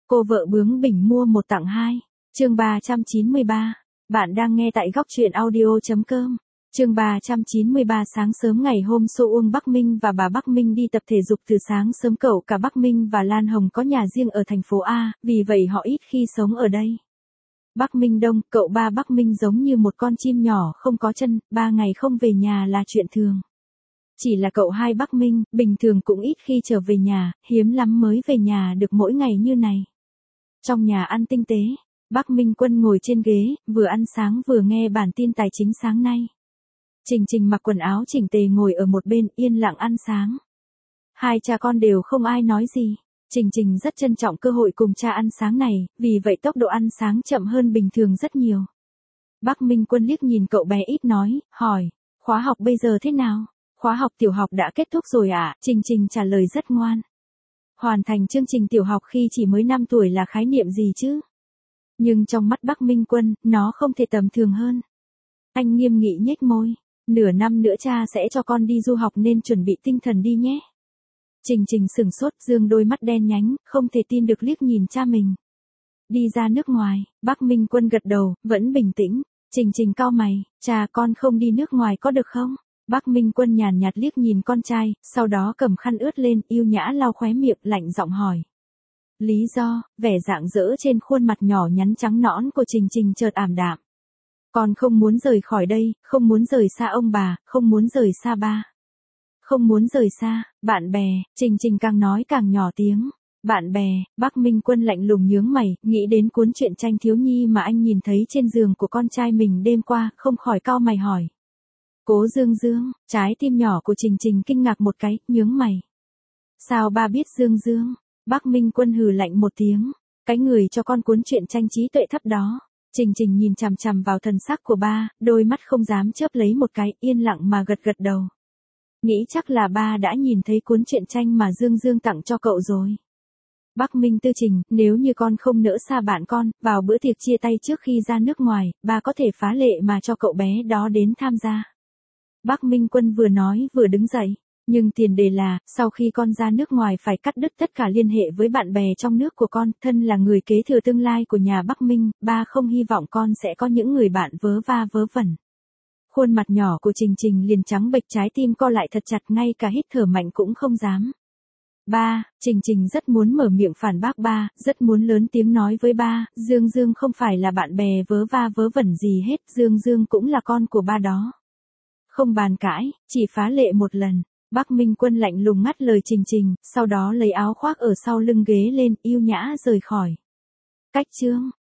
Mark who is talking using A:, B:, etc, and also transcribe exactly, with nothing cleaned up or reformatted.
A: Cô vợ bướng bỉnh mua một tặng hai. Chương ba trăm chín mươi ba. Bạn đang nghe tại góc truyện audio chấm com. Chương ba trăm chín mươi ba. Sáng sớm ngày hôm Seoul Bắc Minh và bà Bắc Minh đi tập thể dục từ sáng sớm. Cậu cả Bắc Minh và Lan Hồng có nhà riêng ở thành phố A, vì vậy họ ít khi sống ở đây. Bắc Minh Đông, cậu ba Bắc Minh giống như một con chim nhỏ không có chân, ba ngày không về nhà là chuyện thường. Chỉ là cậu hai Bắc Minh, bình thường cũng ít khi trở về nhà, hiếm lắm mới về nhà được mỗi ngày như này. Trong nhà ăn tinh tế, Bắc Minh Quân ngồi trên ghế, vừa ăn sáng vừa nghe bản tin tài chính sáng nay. Trình Trình mặc quần áo chỉnh tề ngồi ở một bên yên lặng ăn sáng. Hai cha con đều không ai nói gì. Trình Trình rất trân trọng cơ hội cùng cha ăn sáng này, vì vậy tốc độ ăn sáng chậm hơn bình thường rất nhiều. Bắc Minh Quân liếc nhìn cậu bé ít nói, hỏi, khóa học bây giờ thế nào? Khóa học tiểu học đã kết thúc rồi ạ, à? Trình Trình trả lời rất ngoan. Hoàn thành chương trình tiểu học khi chỉ mới năm tuổi là khái niệm gì chứ? Nhưng trong mắt Bắc Minh Quân, nó không thể tầm thường hơn. Anh nghiêm nghị nhếch môi, nửa năm nữa cha sẽ cho con đi du học nên chuẩn bị tinh thần đi nhé. Trình Trình sửng sốt, dương đôi mắt đen nhánh, không thể tin được liếc nhìn cha mình. Đi ra nước ngoài, Bắc Minh Quân gật đầu, vẫn bình tĩnh. Trình Trình cau mày, cha con không đi nước ngoài có được không? Bắc Minh Quân nhàn nhạt liếc nhìn con trai, sau đó cầm khăn ướt lên, yêu nhã lau khóe miệng, lạnh giọng hỏi. Lý do, vẻ rạng rỡ trên khuôn mặt nhỏ nhắn trắng nõn của Trình Trình chợt ảm đạm. Con không muốn rời khỏi đây, không muốn rời xa ông bà, không muốn rời xa ba. Không muốn rời xa, bạn bè, Trình Trình càng nói càng nhỏ tiếng. Bạn bè, Bắc Minh Quân lạnh lùng nhướng mày, nghĩ đến cuốn truyện tranh thiếu nhi mà anh nhìn thấy trên giường của con trai mình đêm qua, không khỏi cau mày hỏi. Cố Dương Dương, trái tim nhỏ của Trình Trình kinh ngạc một cái, nhướng mày. Sao ba biết Dương Dương? Bắc Minh Quân hừ lạnh một tiếng. Cái người cho con cuốn truyện tranh trí tuệ thấp đó. Trình Trình nhìn chằm chằm vào thần sắc của ba, đôi mắt không dám chớp lấy một cái, yên lặng mà gật gật đầu. Nghĩ chắc là ba đã nhìn thấy cuốn truyện tranh mà Dương Dương tặng cho cậu rồi. Bắc Minh Tư Trình, nếu như con không nỡ xa bạn con, vào bữa tiệc chia tay trước khi ra nước ngoài, ba có thể phá lệ mà cho cậu bé đó đến tham gia. Bắc Minh Quân vừa nói vừa đứng dậy, nhưng tiền đề là, sau khi con ra nước ngoài phải cắt đứt tất cả liên hệ với bạn bè trong nước của con, thân là người kế thừa tương lai của nhà Bắc Minh, ba không hy vọng con sẽ có những người bạn vớ va vớ vẩn. Khuôn mặt nhỏ của Trình Trình liền trắng bệch, trái tim co lại thật chặt, ngay cả hít thở mạnh cũng không dám. Ba, Trình Trình rất muốn mở miệng phản bác ba, rất muốn lớn tiếng nói với ba, Dương Dương không phải là bạn bè vớ va vớ vẩn gì hết, Dương Dương cũng là con của ba đó. Không bàn cãi, chỉ phá lệ một lần. Bắc Minh Quân lạnh lùng ngắt lời Trình Trình, sau đó lấy áo khoác ở sau lưng ghế lên, yêu nhã rời khỏi. Cách chương,